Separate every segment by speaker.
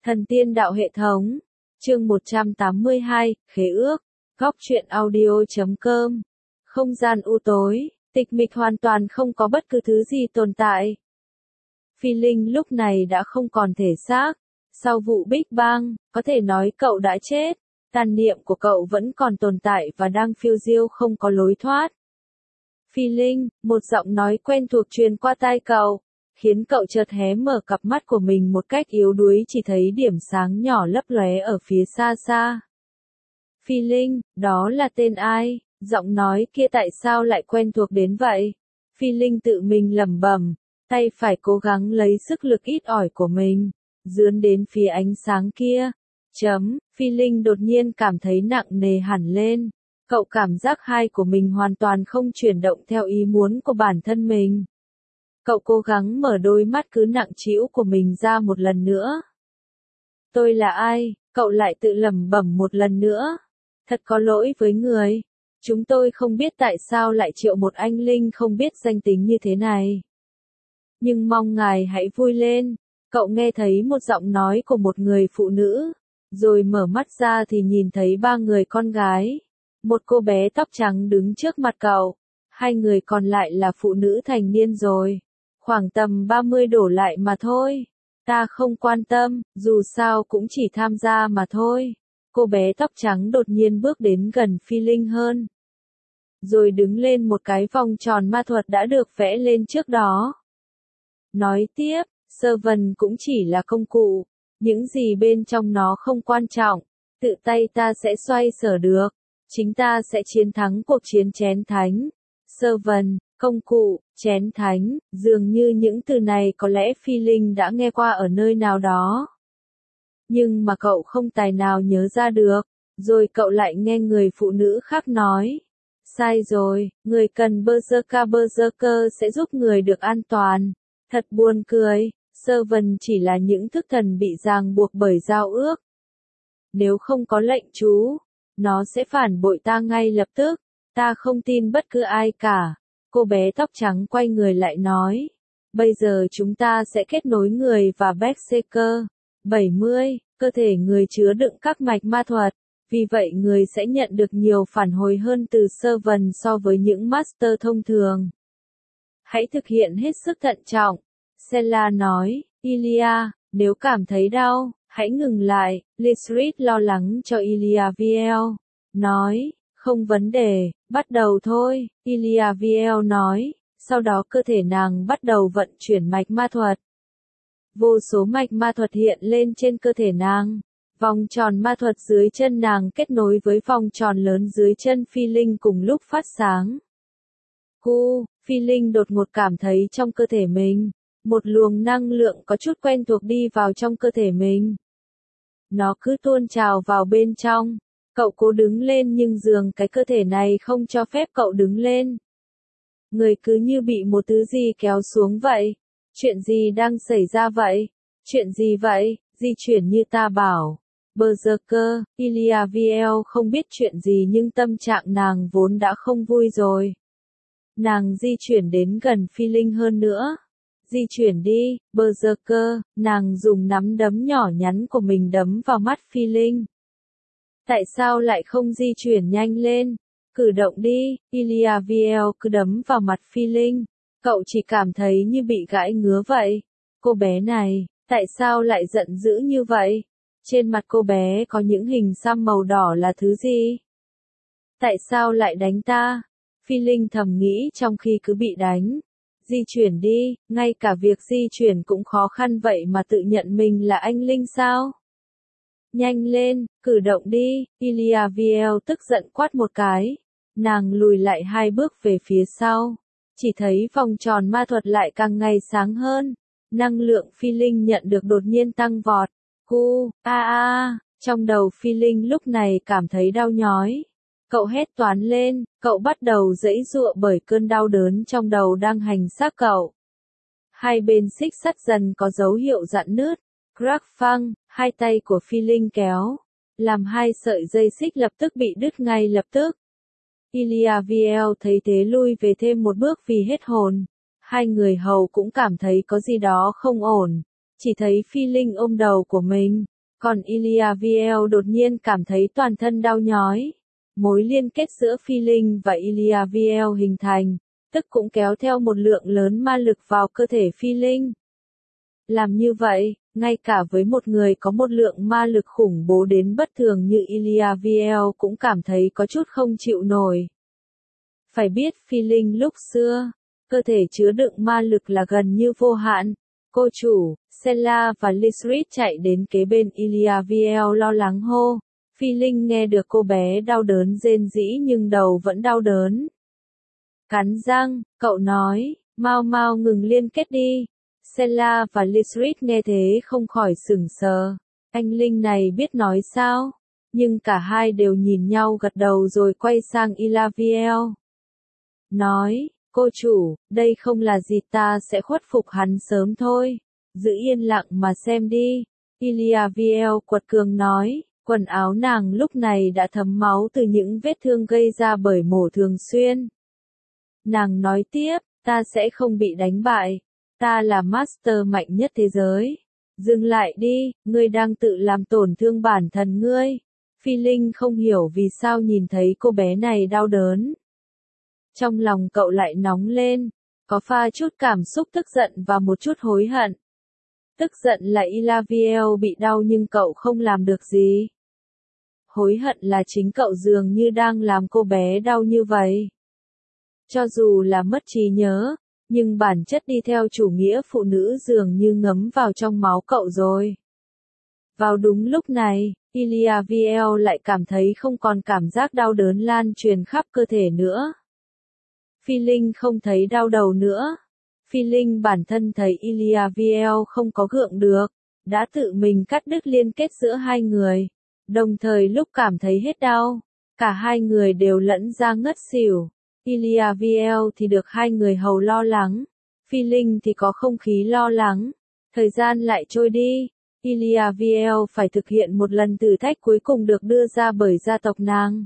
Speaker 1: Thần tiên đạo hệ thống. Chương 182, Khế ước. Góc truyện audio.com. Không gian u tối, tịch mịch hoàn toàn không có bất cứ thứ gì tồn tại. Phi Linh lúc này đã không còn thể xác. Sau vụ Big Bang, có thể nói cậu đã chết. Tàn niệm của cậu vẫn còn tồn tại và đang phiêu diêu không có lối thoát. Phi Linh, một giọng nói quen thuộc truyền qua tai cậu, khiến cậu chợt hé mở cặp mắt của mình một cách yếu đuối, chỉ thấy điểm sáng nhỏ lấp lóe ở phía xa xa. Phi Linh, đó là tên ai? Giọng nói kia tại sao lại quen thuộc đến vậy? Phi Linh tự mình lẩm bẩm, tay phải cố gắng lấy sức lực ít ỏi của mình, dướn đến phía ánh sáng kia. Phi Linh đột nhiên cảm thấy nặng nề hẳn lên. Cậu cảm giác hai của mình hoàn toàn không chuyển động theo ý muốn của bản thân mình. Cậu cố gắng mở đôi mắt cứ nặng trĩu của mình ra một lần nữa. Tôi là ai? Cậu lại tự lẩm bẩm một lần nữa. Thật có lỗi với người. Chúng tôi không biết tại sao lại triệu một anh linh không biết danh tính như thế này. Nhưng mong ngài hãy vui lên. Cậu nghe thấy một giọng nói của một người phụ nữ. Rồi mở mắt ra thì nhìn thấy ba người con gái. Một cô bé tóc trắng đứng trước mặt cậu. Hai người còn lại là phụ nữ thành niên rồi. Khoảng tầm 30 đổ lại mà thôi. Ta không quan tâm, dù sao cũng chỉ tham gia mà thôi. Cô bé tóc trắng đột nhiên bước đến gần Phi Linh hơn. Rồi đứng lên một cái vòng tròn ma thuật đã được vẽ lên trước đó. Nói tiếp, servant cũng chỉ là công cụ. Những gì bên trong nó không quan trọng. Tự tay ta sẽ xoay sở được. Chính ta sẽ chiến thắng cuộc chiến chén thánh. Servant, công cụ, chén thánh, dường như những từ này có lẽ Phi Linh đã nghe qua ở nơi nào đó. Nhưng mà cậu không tài nào nhớ ra được. Rồi cậu lại nghe người phụ nữ khác nói. Sai rồi, người cần berserker sẽ giúp người được an toàn. Thật buồn cười, servant chỉ là những thức thần bị ràng buộc bởi giao ước. Nếu không có lệnh chú, nó sẽ phản bội ta ngay lập tức. Ta không tin bất cứ ai cả. Cô bé tóc trắng quay người lại nói. Bây giờ chúng ta sẽ kết nối người và Berserker. 70, cơ thể người chứa đựng các mạch ma thuật. Vì vậy người sẽ nhận được nhiều phản hồi hơn từ servant so với những master thông thường. Hãy thực hiện hết sức thận trọng. Sela nói, Ilia, nếu cảm thấy đau, hãy ngừng lại. Lisrit lo lắng cho Ilia Viel. Nói, không vấn đề, bắt đầu thôi, Ilia Viel nói. Sau đó cơ thể nàng bắt đầu vận chuyển mạch ma thuật. Vô số mạch ma thuật hiện lên trên cơ thể nàng. Vòng tròn ma thuật dưới chân nàng kết nối với vòng tròn lớn dưới chân Phi Linh cùng lúc phát sáng. Phi Linh đột ngột cảm thấy trong cơ thể mình, một luồng năng lượng có chút quen thuộc đi vào trong cơ thể mình. Nó cứ tuôn trào vào bên trong. Cậu cố đứng lên nhưng dường cái cơ thể này không cho phép cậu đứng lên. Người cứ như bị một thứ gì kéo xuống vậy. Chuyện gì đang xảy ra vậy? Chuyện gì vậy? Di chuyển như ta bảo. Berserker, Ilia Viel không biết chuyện gì nhưng tâm trạng nàng vốn đã không vui rồi. Nàng di chuyển đến gần Phi Linh hơn nữa. Di chuyển đi, Berserker, nàng dùng nắm đấm nhỏ nhắn của mình đấm vào mắt Phi Linh. Tại sao lại không di chuyển nhanh lên? Cử động đi, Ilia Viel cứ đấm vào mặt Phi Linh. Cậu chỉ cảm thấy như bị gãi ngứa vậy. Cô bé này, tại sao lại giận dữ như vậy? Trên mặt cô bé có những hình xăm màu đỏ là thứ gì? Tại sao lại đánh ta? Phi Linh thầm nghĩ trong khi cứ bị đánh. Di chuyển đi, ngay cả việc di chuyển cũng khó khăn vậy mà tự nhận mình là anh linh sao? Nhanh lên, cử động đi, Ilia Viel tức giận quát một cái. Nàng lùi lại 2 bước về phía sau. Chỉ thấy vòng tròn ma thuật lại càng ngày sáng hơn. Năng lượng Phi Linh nhận được đột nhiên tăng vọt. Trong đầu Phi Linh lúc này cảm thấy đau nhói. Cậu hét toáng lên, cậu bắt đầu giãy giụa bởi cơn đau đớn trong đầu đang hành xác cậu. Hai bên xích sắt dần có dấu hiệu rạn nứt. Crack phăng, hai tay của Phi Linh kéo. Làm 2 sợi dây xích lập tức bị đứt ngay lập tức. Ilia Viel thấy thế lui về thêm một bước vì hết hồn. Hai người hầu cũng cảm thấy có gì đó không ổn. Chỉ thấy Phi Linh ôm đầu của mình. Còn Ilyaviel đột nhiên cảm thấy toàn thân đau nhói. Mối liên kết giữa Phi Linh và Ilyaviel hình thành, tức cũng kéo theo một lượng lớn ma lực vào cơ thể Phi Linh. Làm như vậy, ngay cả với một người có một lượng ma lực khủng bố đến bất thường như Ilyaviel cũng cảm thấy có chút không chịu nổi. Phải biết Phi Linh lúc xưa, cơ thể chứa đựng ma lực là gần như vô hạn. Cô chủ, Sela và Lisrit chạy đến kế bên Ilyaviel lo lắng hô. Phi Linh nghe được cô bé đau đớn rên rỉ nhưng đầu vẫn đau đớn. Cắn răng, cậu nói, mau mau ngừng liên kết đi. Sela và Lisrit nghe thế không khỏi sửng sờ. Anh Linh này biết nói sao? Nhưng cả hai đều nhìn nhau gật đầu rồi quay sang Ilyaviel. Nói, cô chủ, đây không là gì, ta sẽ khuất phục hắn sớm thôi. Giữ yên lặng mà xem đi. Ilyaviel quật cường nói, quần áo nàng lúc này đã thấm máu từ những vết thương gây ra bởi mổ thường xuyên. Nàng nói tiếp, ta sẽ không bị đánh bại. Ta là master mạnh nhất thế giới. Dừng lại đi, ngươi đang tự làm tổn thương bản thân ngươi. Phi Linh không hiểu vì sao nhìn thấy cô bé này đau đớn. Trong lòng cậu lại nóng lên, có pha chút cảm xúc tức giận và một chút hối hận. Tức giận là Ilyaviel bị đau nhưng cậu không làm được gì. Hối hận là chính cậu dường như đang làm cô bé đau như vậy. Cho dù là mất trí nhớ, nhưng bản chất đi theo chủ nghĩa phụ nữ dường như ngấm vào trong máu cậu rồi. Vào đúng lúc này, Ilyaviel lại cảm thấy không còn cảm giác đau đớn lan truyền khắp cơ thể nữa. Phi Linh không thấy đau đầu nữa. Phi Linh bản thân thấy Ilyaviel không có gượng được, đã tự mình cắt đứt liên kết giữa hai người. Đồng thời lúc cảm thấy hết đau, cả hai người đều lẫn ra ngất xỉu. Ilyaviel thì được hai người hầu lo lắng. Phi Linh thì có không khí lo lắng. Thời gian lại trôi đi. Ilyaviel phải thực hiện một lần thử thách cuối cùng được đưa ra bởi gia tộc nàng.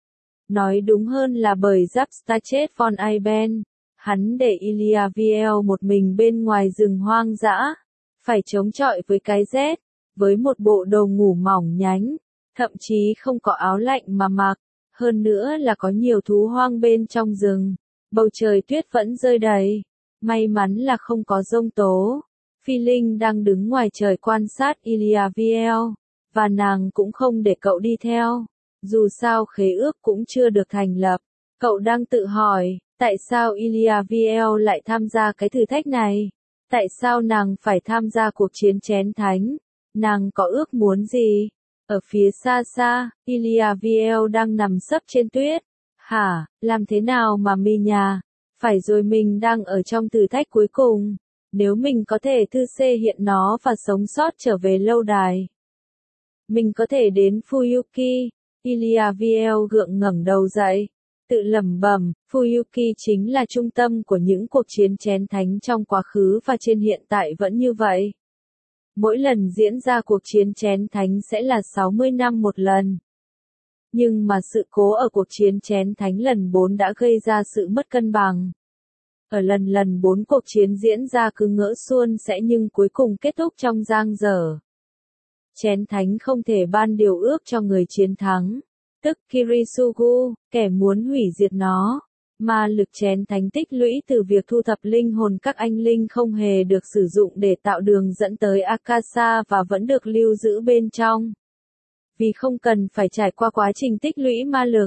Speaker 1: Nói đúng hơn là bởi Zapstachet von Eiben. Hắn để Ilyaviel một mình bên ngoài rừng hoang dã. Phải chống chọi với cái rét. Với một bộ đồ ngủ mỏng nhánh. Thậm chí không có áo lạnh mà mặc. Hơn nữa là có nhiều thú hoang bên trong rừng. Bầu trời tuyết vẫn rơi đầy. May mắn là không có giông tố. Phi Linh đang đứng ngoài trời quan sát Ilyaviel. Và nàng cũng không để cậu đi theo. Dù sao khế ước cũng chưa được thành lập. Cậu đang tự hỏi, tại sao Ilyaviel lại tham gia cái thử thách này? Tại sao nàng phải tham gia cuộc chiến chén thánh? Nàng có ước muốn gì? Ở phía xa xa, Ilyaviel đang nằm sấp trên tuyết. Hả, làm thế nào mà mi nhà? Phải rồi, mình đang ở trong thử thách cuối cùng. Nếu mình có thể thư xê hiện nó và sống sót trở về lâu đài. Mình có thể đến Fuyuki. Ilyaviel gượng ngẩng đầu dậy. Tự lẩm bẩm, Fuyuki chính là trung tâm của những cuộc chiến chén thánh trong quá khứ và trên hiện tại vẫn như vậy. Mỗi lần diễn ra cuộc chiến chén thánh sẽ là 60 năm một lần. Nhưng mà sự cố ở cuộc chiến chén thánh lần 4 đã gây ra sự mất cân bằng. Ở lần 4 cuộc chiến diễn ra cứ ngỡ suôn sẻ nhưng cuối cùng kết thúc trong dang dở. Chén thánh không thể ban điều ước cho người chiến thắng, tức Kirisugu, kẻ muốn hủy diệt nó. Ma lực chén thánh tích lũy từ việc thu thập linh hồn các anh linh không hề được sử dụng để tạo đường dẫn tới Akasa và vẫn được lưu giữ bên trong. Vì không cần phải trải qua quá trình tích lũy ma lực.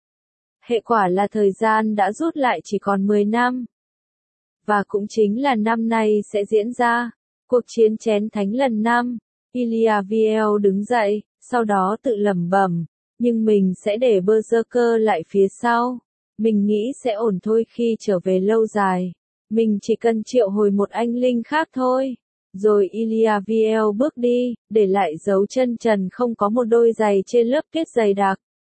Speaker 1: Hệ quả là thời gian đã rút lại chỉ còn 10 năm. Và cũng chính là năm nay sẽ diễn ra cuộc chiến chén thánh lần 5. Ilyaviel đứng dậy, sau đó tự lẩm bẩm, nhưng mình sẽ để Berserker lại phía sau. Mình nghĩ sẽ ổn thôi khi trở về lâu dài. Mình chỉ cần triệu hồi một anh linh khác thôi. Rồi Ilyaviel bước đi, để lại dấu chân trần không có một đôi giày trên lớp tuyết dày đặc.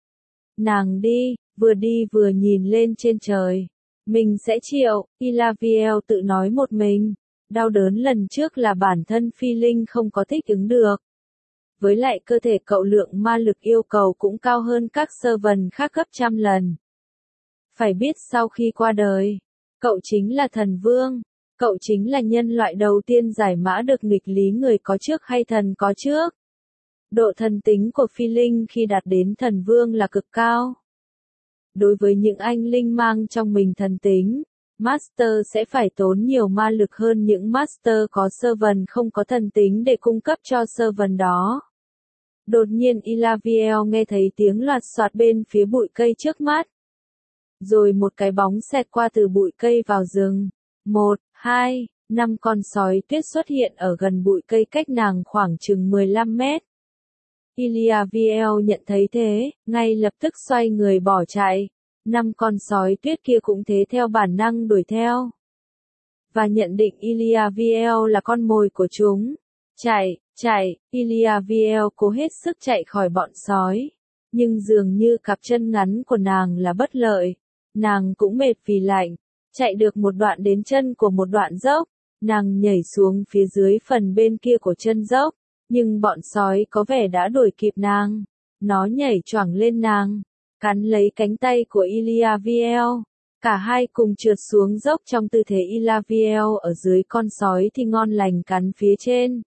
Speaker 1: Nàng đi vừa nhìn lên trên trời. Mình sẽ triệu, Ilyaviel tự nói một mình. Đau đớn lần trước là bản thân Phi Linh không có thích ứng được. Với lại cơ thể cậu lượng ma lực yêu cầu cũng cao hơn các servant khác gấp trăm lần. Phải biết sau khi qua đời, cậu chính là thần vương. Cậu chính là nhân loại đầu tiên giải mã được nghịch lý người có trước hay thần có trước. Độ thần tính của phi linh khi đạt đến thần vương là cực cao. Đối với những anh linh mang trong mình thần tính, Master sẽ phải tốn nhiều ma lực hơn những Master có servant không có thần tính để cung cấp cho servant đó. Đột nhiên Ilaviel nghe thấy tiếng loạt soạt bên phía bụi cây trước mắt. Rồi một cái bóng xẹt qua từ bụi cây vào rừng. 1, 2, 5 con sói tuyết xuất hiện ở gần bụi cây cách nàng khoảng chừng 15 mét. Ilaviel nhận thấy thế, ngay lập tức xoay người bỏ chạy. 5 con sói tuyết kia cũng thế theo bản năng đuổi theo. Và nhận định Ilaviel là con mồi của chúng. Chạy, Ilaviel cố hết sức chạy khỏi bọn sói. Nhưng dường như cặp chân ngắn của nàng là bất lợi. Nàng cũng mệt vì lạnh. Chạy được một đoạn đến chân của một đoạn dốc. Nàng nhảy xuống phía dưới phần bên kia của chân dốc. Nhưng bọn sói có vẻ đã đuổi kịp nàng. Nó nhảy choảng lên nàng, cắn lấy cánh tay của Ilaviel. Cả hai cùng trượt xuống dốc trong tư thế Ilaviel ở dưới con sói thì ngon lành cắn phía trên.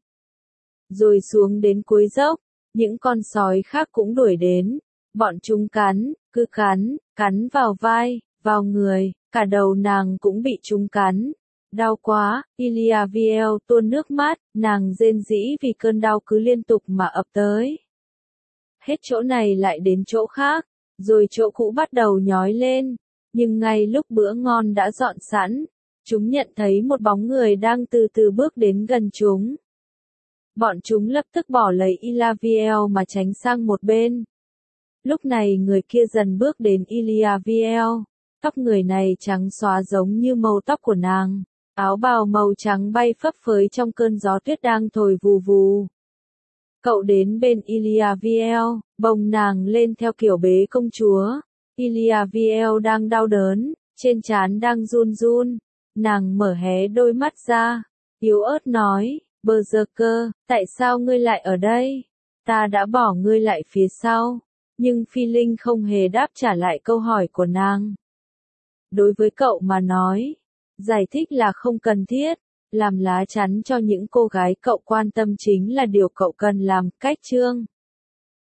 Speaker 1: Rồi xuống đến cuối dốc, những con sói khác cũng đuổi đến. Bọn chúng cứ cắn vào vai, vào người, cả đầu nàng cũng bị chúng cắn. Đau quá, Ilaviel tuôn nước mắt, nàng rên rỉ vì cơn đau cứ liên tục mà ập tới. Hết chỗ này lại đến chỗ khác, rồi chỗ cũ bắt đầu nhói lên. Nhưng ngay lúc bữa ngon đã dọn sẵn, chúng nhận thấy một bóng người đang từ từ bước đến gần chúng. Bọn chúng lập tức bỏ lấy Ilaviel mà tránh sang một bên. Lúc này người kia dần bước đến Ilaviel. Tóc người này trắng xóa giống như màu tóc của nàng. Áo bào màu trắng bay phấp phới trong cơn gió tuyết đang thổi vù vù. Cậu đến bên Ilaviel, bồng nàng lên theo kiểu bế công chúa. Ilaviel đang đau đớn, trên trán đang run run. Nàng mở hé đôi mắt ra, yếu ớt nói, Berserker, tại sao ngươi lại ở đây? Ta đã bỏ ngươi lại phía sau. Nhưng Phi Linh không hề đáp trả lại câu hỏi của nàng. Đối với cậu mà nói, giải thích là không cần thiết. Làm lá chắn cho những cô gái cậu quan tâm chính là điều cậu cần làm. Cách chương